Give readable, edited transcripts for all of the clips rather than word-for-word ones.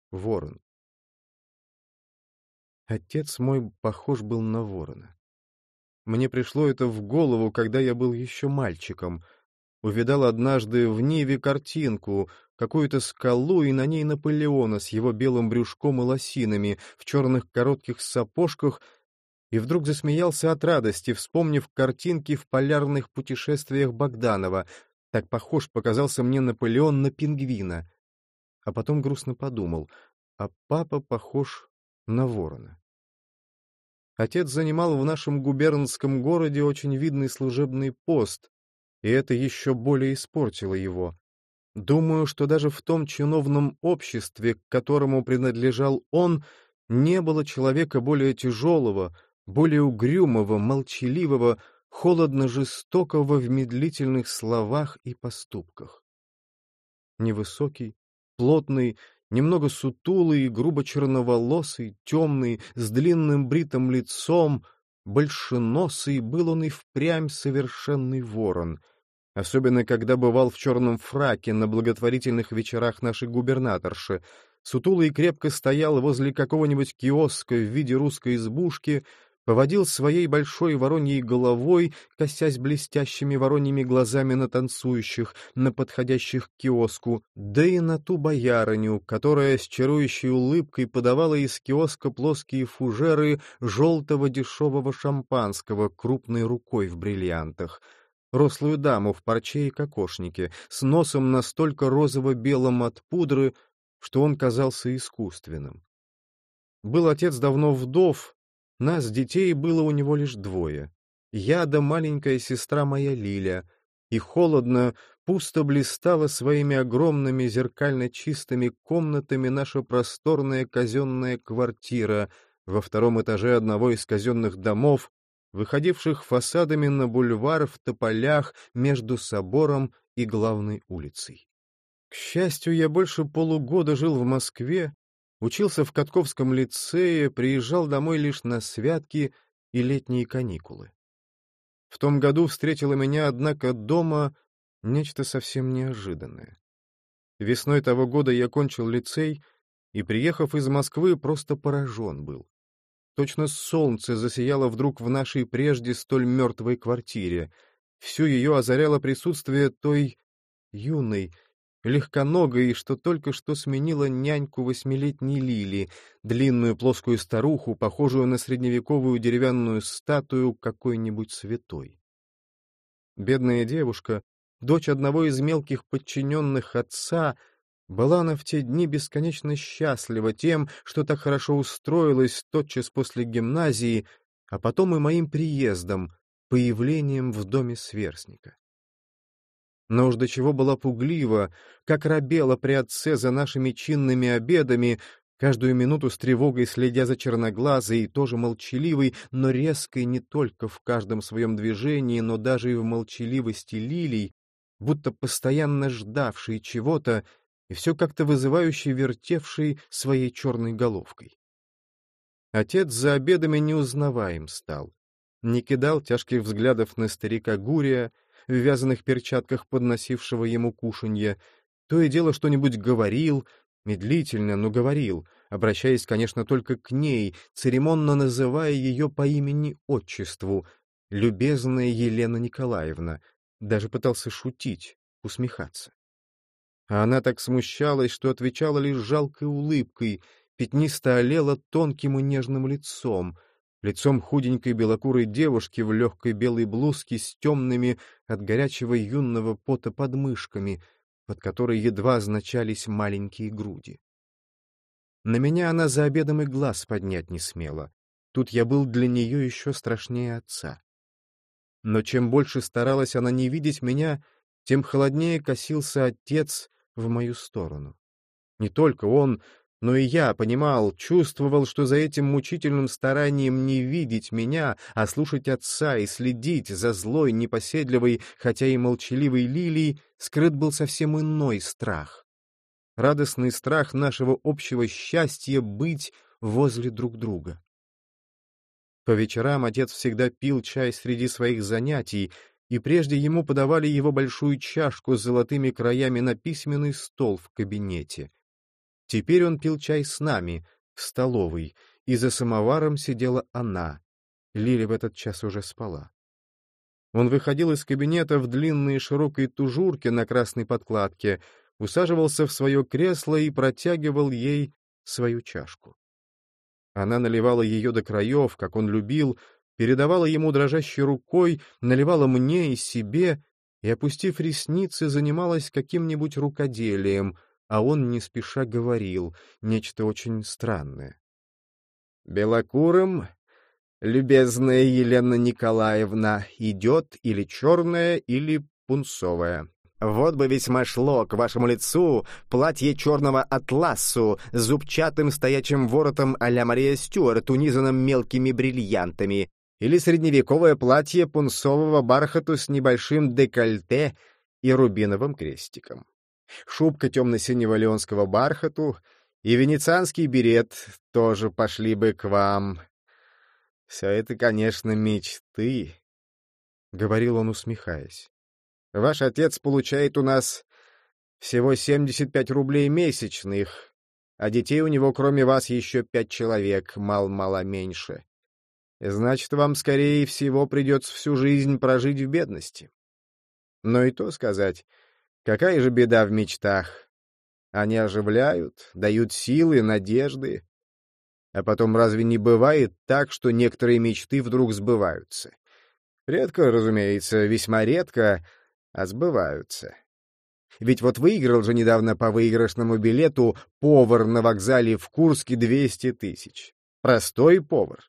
Ворон. Отец мой похож был на ворона. Мне пришло это в голову, когда я был еще мальчиком. Увидал однажды в Ниве картинку, какую-то скалу, и на ней Наполеона с его белым брюшком и лосинами, в черных коротких сапожках, и вдруг засмеялся от радости, вспомнив картинки в полярных путешествиях Богданова. Так похож показался мне Наполеон на пингвина. А потом грустно подумал, а папа похож на ворона. Отец занимал в нашем губернском городе очень видный служебный пост, и это еще более испортило его. Думаю, что даже в том чиновном обществе, к которому принадлежал он, не было человека более тяжелого, более угрюмого, молчаливого, холодно-жестокого в медлительных словах и поступках. Невысокий, плотный, немного сутулый и грубо черноволосый, темный, с длинным бритым лицом, большеносый, был он и впрямь совершенный ворон, особенно когда бывал в черном фраке на благотворительных вечерах нашей губернаторши. Сутулый крепко стоял возле какого-нибудь киоска в виде русской избушки, поводил своей большой вороньей головой, косясь блестящими вороньими глазами на танцующих, на подходящих к киоску, да и на ту боярыню, которая с чарующей улыбкой подавала из киоска плоские фужеры желтого дешевого шампанского крупной рукой в бриллиантах. Рослую даму в парче и кокошнике, с носом настолько розово-белым от пудры, что он казался искусственным. Был отец давно вдов, нас, детей, было у него лишь двое. Я да маленькая сестра моя Лиля, и холодно, пусто блистала своими огромными зеркально чистыми комнатами наша просторная казенная квартира во втором этаже одного из казенных домов, выходивших фасадами на бульвар в тополях между собором и главной улицей. К счастью, я больше полугода жил в Москве, учился в Катковском лицее, приезжал домой лишь на святки и летние каникулы. В том году встретило меня, однако, дома нечто совсем неожиданное. Весной того года я кончил лицей и, приехав из Москвы, просто поражен был. Точно солнце засияло вдруг в нашей прежде столь мертвой квартире. Всю ее озаряло присутствие той юной, легконогой, что только что сменила няньку восьмилетней Лили, длинную плоскую старуху, похожую на средневековую деревянную статую какой-нибудь святой. Бедная девушка, дочь одного из мелких подчиненных отца, была она в те дни бесконечно счастлива тем, что так хорошо устроилась тотчас после гимназии, а потом и моим приездом, появлением в доме сверстника. Но уж до чего была пуглива, как робела при отце за нашими чинными обедами, каждую минуту с тревогой следя за черноглазой и тоже молчаливой, но резкой не только в каждом своем движении, но даже и в молчаливости Лилий, будто постоянно ждавшей чего-то и все как-то вызывающе вертевшей своей черной головкой. Отец за обедами неузнаваем стал, не кидал тяжких взглядов на старика Гурия, в вязаных перчатках подносившего ему кушанье, то и дело что-нибудь говорил, медлительно, но говорил, обращаясь, конечно, только к ней, церемонно называя ее по имени-отчеству, любезная Елена Николаевна, даже пытался шутить, усмехаться. А она так смущалась, что отвечала лишь жалкой улыбкой, пятнисто олела тонким и нежным лицом худенькой белокурой девушки в легкой белой блузке с темными от горячего юного пота подмышками, под которой едва означались маленькие груди. На меня она за обедом и глаз поднять не смела. Тут я был для нее еще страшнее отца. Но чем больше старалась она не видеть меня, тем холоднее косился отец в мою сторону. Не только он, но и я понимал, чувствовал, что за этим мучительным старанием не видеть меня, а слушать отца и следить за злой, непоседливой, хотя и молчаливой Лилией, скрыт был совсем иной страх. Радостный страх нашего общего счастья быть возле друг друга. По вечерам отец всегда пил чай среди своих занятий, и прежде ему подавали его большую чашку с золотыми краями на письменный стол в кабинете. Теперь он пил чай с нами, в столовой, и за самоваром сидела она. Лиля в этот час уже спала. Он выходил из кабинета в длинной широкой тужурке на красной подкладке, усаживался в свое кресло и протягивал ей свою чашку. Она наливала ее до краев, как он любил, передавала ему дрожащей рукой, наливала мне и себе, и, опустив ресницы, занималась каким-нибудь рукоделием, а он не спеша говорил нечто очень странное. «Белокурым, любезная Елена Николаевна, идет или черная, или пунцовая. Вот бы весьма шло к вашему лицу платье черного атласу с зубчатым стоячим воротом а-ля Мария Стюарт, унизанным мелкими бриллиантами, или средневековое платье пунцового бархату с небольшим декольте и рубиновым крестиком. Шубка темно-синего леонского бархату и венецианский берет тоже пошли бы к вам. Все это, конечно, мечты», — говорил он, усмехаясь. «Ваш отец получает у нас всего 75 рублей месячных, а детей у него, кроме вас, еще 5 человек, мало-мало меньше. Значит, вам, скорее всего, придется всю жизнь прожить в бедности. Но и то сказать, какая же беда в мечтах. Они оживляют, дают силы, надежды. А потом разве не бывает так, что некоторые мечты вдруг сбываются? Редко, разумеется, весьма редко, а сбываются. Ведь вот выиграл же недавно по выигрышному билету повар на вокзале в Курске 200 тысяч. Простой повар.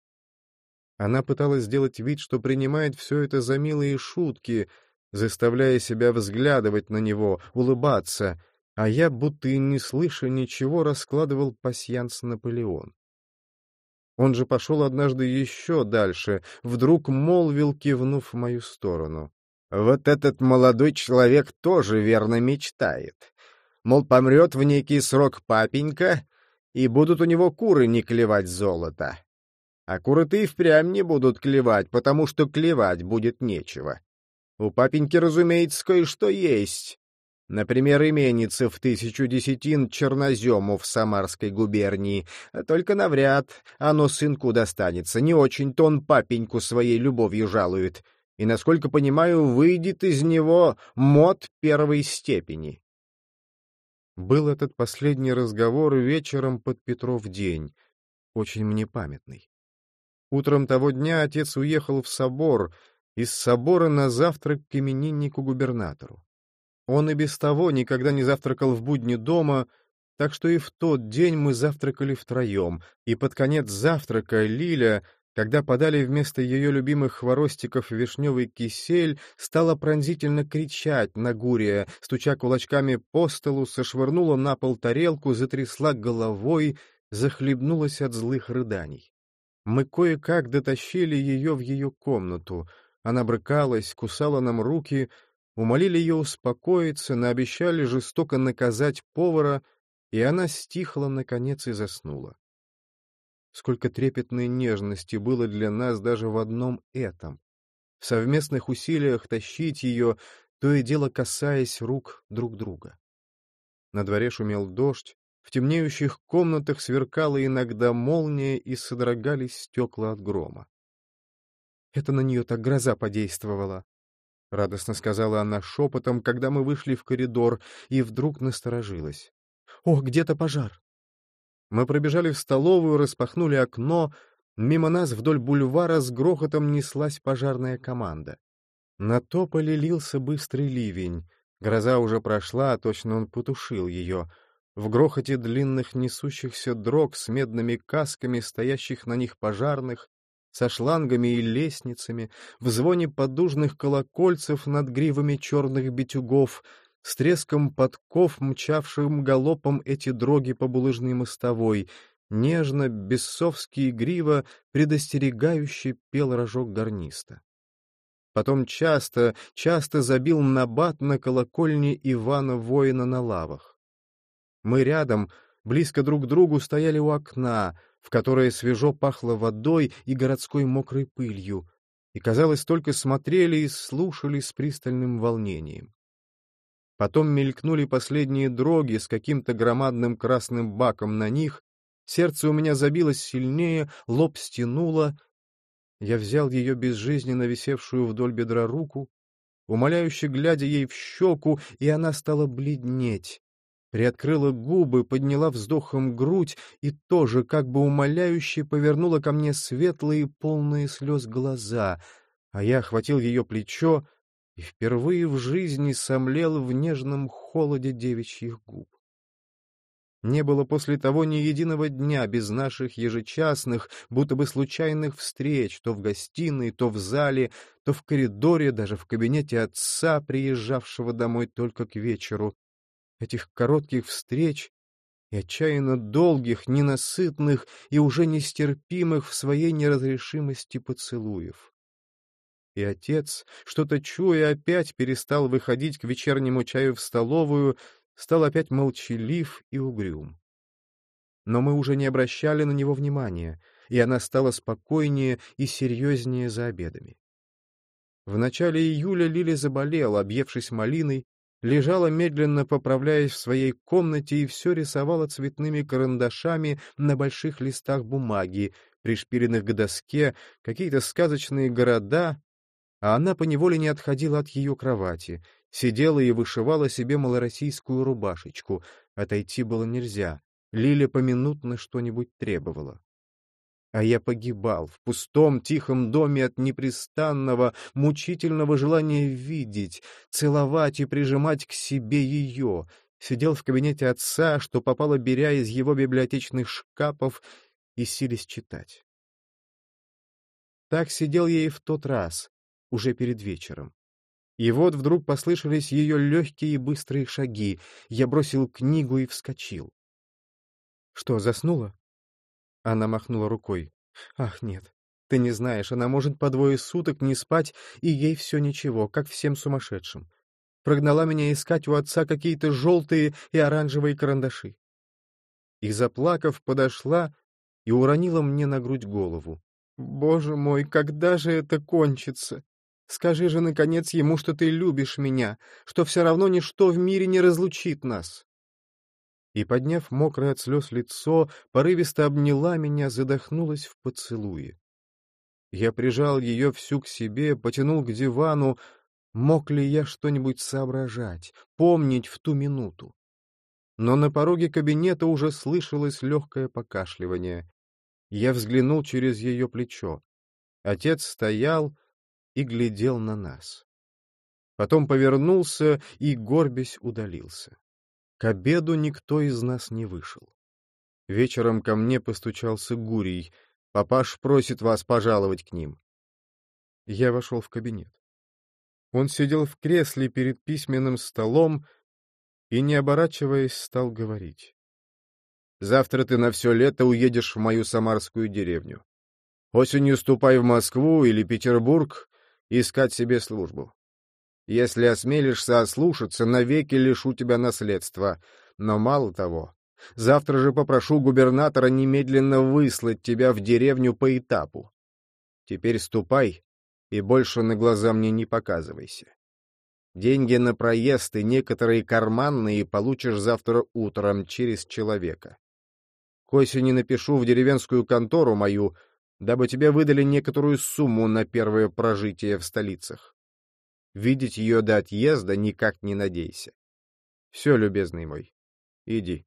Она пыталась сделать вид, что принимает все это за милые шутки, заставляя себя взглядывать на него, улыбаться, а я, будто и не слыша ничего, раскладывал пасьянс Наполеон. Он же пошел однажды еще дальше, вдруг молвил, кивнув в мою сторону. «Вот этот молодой человек тоже верно мечтает. Мол, помрет в некий срок папенька, и будут у него куры не клевать золото. А куры-то и впрямь не будут клевать, потому что клевать будет нечего. У папеньки, разумеется, кое-что есть. Например, именица в 1000 десятин чернозему в Самарской губернии. Только навряд оно сынку достанется. Не очень-то он папеньку своей любовью жалует. И, насколько понимаю, выйдет из него мод первой степени». Был этот последний разговор вечером под Петров день, очень мне памятный. Утром того дня отец уехал в собор, из собора на завтрак к имениннику-губернатору. Он и без того никогда не завтракал в будни дома, так что и в тот день мы завтракали втроем, и под конец завтрака Лиля, когда подали вместо ее любимых хворостиков вишневый кисель, стала пронзительно кричать на Гурия, стуча кулачками по столу, сошвырнула на пол тарелку, затрясла головой, захлебнулась от злых рыданий. Мы кое-как дотащили ее в ее комнату. Она брыкалась, кусала нам руки, умолили ее успокоиться, наобещали жестоко наказать повара, и она стихла, наконец, и заснула. Сколько трепетной нежности было для нас даже в одном этом. В совместных усилиях тащить ее, то и дело касаясь рук друг друга. На дворе шумел дождь, в темнеющих комнатах сверкала иногда молния и содрогались стекла от грома. «Это на нее так гроза подействовала», — радостно сказала она шепотом, когда мы вышли в коридор, и вдруг насторожилась. «О, где-то пожар!» Мы пробежали в столовую, распахнули окно. Мимо нас вдоль бульвара с грохотом неслась пожарная команда. На тополе лился быстрый ливень. Гроза уже прошла, точно он потушил ее. В грохоте длинных несущихся дрог с медными касками, стоящих на них пожарных, со шлангами и лестницами, в звоне поддужных колокольцев над гривами черных битюгов, с треском подков, мчавшим галопом эти дроги по булыжной мостовой, нежно, бесовски игриво, предостерегающе пел рожок гарниста. Потом часто забил набат на колокольне Ивана Воина на лавах. Мы рядом, близко друг к другу, стояли у окна, в которое свежо пахло водой и городской мокрой пылью, и, казалось, только смотрели и слушали с пристальным волнением. Потом мелькнули последние дроги с каким-то громадным красным баком на них, сердце у меня забилось сильнее, лоб стянуло. Я взял ее безжизненно висевшую вдоль бедра руку, умоляюще глядя ей в щеку, и она стала бледнеть. Приоткрыла губы, подняла вздохом грудь и тоже, как бы умоляюще, повернула ко мне светлые, полные слез глаза, а я охватил ее плечо и впервые в жизни сомлел в нежном холоде девичьих губ. Не было после того ни единого дня без наших ежечасных, будто бы случайных встреч, то в гостиной, то в зале, то в коридоре, даже в кабинете отца, приезжавшего домой только к вечеру. Этих коротких встреч и отчаянно долгих, ненасытных и уже нестерпимых в своей неразрешимости поцелуев. И отец, что-то чуя, опять перестал выходить к вечернему чаю в столовую, стал опять молчалив и угрюм. Но мы уже не обращали на него внимания, и она стала спокойнее и серьезнее за обедами. В начале июля Лили заболела, объевшись малиной, лежала медленно, поправляясь в своей комнате, и все рисовала цветными карандашами на больших листах бумаги, пришпиленных к доске, какие-то сказочные города, а она поневоле не отходила от ее кровати, сидела и вышивала себе малороссийскую рубашечку. Отойти было нельзя, Лиля поминутно что-нибудь требовала. А я погибал в пустом тихом доме от непрестанного, мучительного желания видеть, целовать и прижимать к себе ее. Сидел в кабинете отца, что попало беря из его библиотечных шкафов, и силясь читать. Так сидел я и в тот раз, уже перед вечером. И вот вдруг послышались ее легкие и быстрые шаги. Я бросил книгу и вскочил. — Что, заснула? Она махнула рукой. — Ах, нет, ты не знаешь, она может по 2 суток не спать, и ей все ничего, как всем сумасшедшим. Прогнала меня искать у отца какие-то желтые и оранжевые карандаши. И, заплакав, подошла и уронила мне на грудь голову. — Боже мой, когда же это кончится? Скажи же, наконец, ему, что ты любишь меня, что все равно ничто в мире не разлучит нас. И, подняв мокрое от слез лицо, порывисто обняла меня, задохнулась в поцелуе. Я прижал ее всю к себе, потянул к дивану. Мог ли я что-нибудь соображать, помнить в ту минуту? Но на пороге кабинета уже слышалось легкое покашливание. Я взглянул через ее плечо. Отец стоял и глядел на нас. Потом повернулся и, горбясь, удалился. К обеду никто из нас не вышел. Вечером ко мне постучался Гурий. «Папаш просит вас пожаловать к ним». Я вошел в кабинет. Он сидел в кресле перед письменным столом и, не оборачиваясь, стал говорить. «Завтра ты на все лето уедешь в мою самарскую деревню. Осенью ступай в Москву или Петербург искать себе службу. Если осмелишься ослушаться, навеки лишу тебя наследства. Но мало того, завтра же попрошу губернатора немедленно выслать тебя в деревню по этапу. Теперь ступай и больше на глаза мне не показывайся. Деньги на проезд и некоторые карманные получишь завтра утром через человека. К осени напишу в деревенскую контору мою, дабы тебе выдали некоторую сумму на первое прожитие в столицах. Видеть ее до отъезда никак не надейся. Все, любезный мой, иди».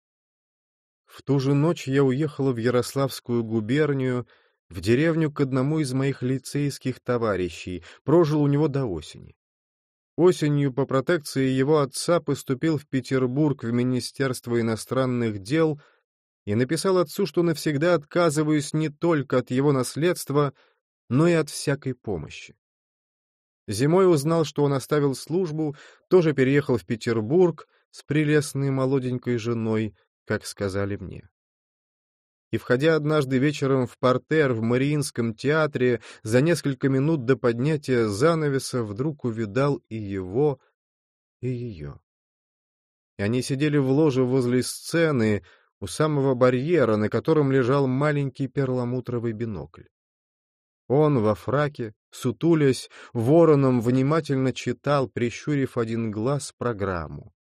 В ту же ночь я уехала в Ярославскую губернию, в деревню к одному из моих лицейских товарищей, прожил у него до осени. Осенью по протекции его отца поступил в Петербург в Министерство иностранных дел и написал отцу, что навсегда отказываюсь не только от его наследства, но и от всякой помощи. Зимой узнал, что он оставил службу, тоже переехал в Петербург с прелестной молоденькой женой, как сказали мне. И, входя однажды вечером в партер в Мариинском театре, за несколько минут до поднятия занавеса вдруг увидал и его, и ее. И они сидели в ложе возле сцены, у самого барьера, на котором лежал маленький перламутровый бинокль. Он во фраке, сутулясь, вороном внимательно читал, прищурив один глаз, программу.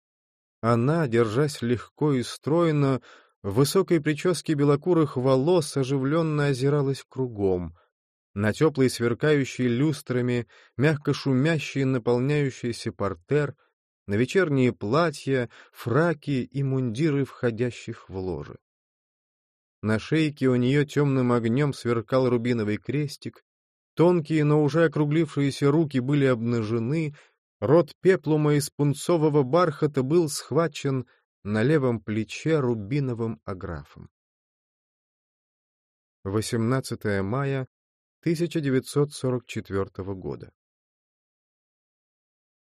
Она, держась легко и стройно, в высокой прическе белокурых волос оживленно озиралась кругом. На теплый сверкающий люстрами, мягко шумящий наполняющийся портер, на вечерние платья, фраки и мундиры входящих в ложи. На шейке у нее темным огнем сверкал рубиновый крестик, тонкие, но уже округлившиеся руки были обнажены, рот пеплума из пунцового бархата был схвачен на левом плече рубиновым аграфом. 18 мая 1944 года.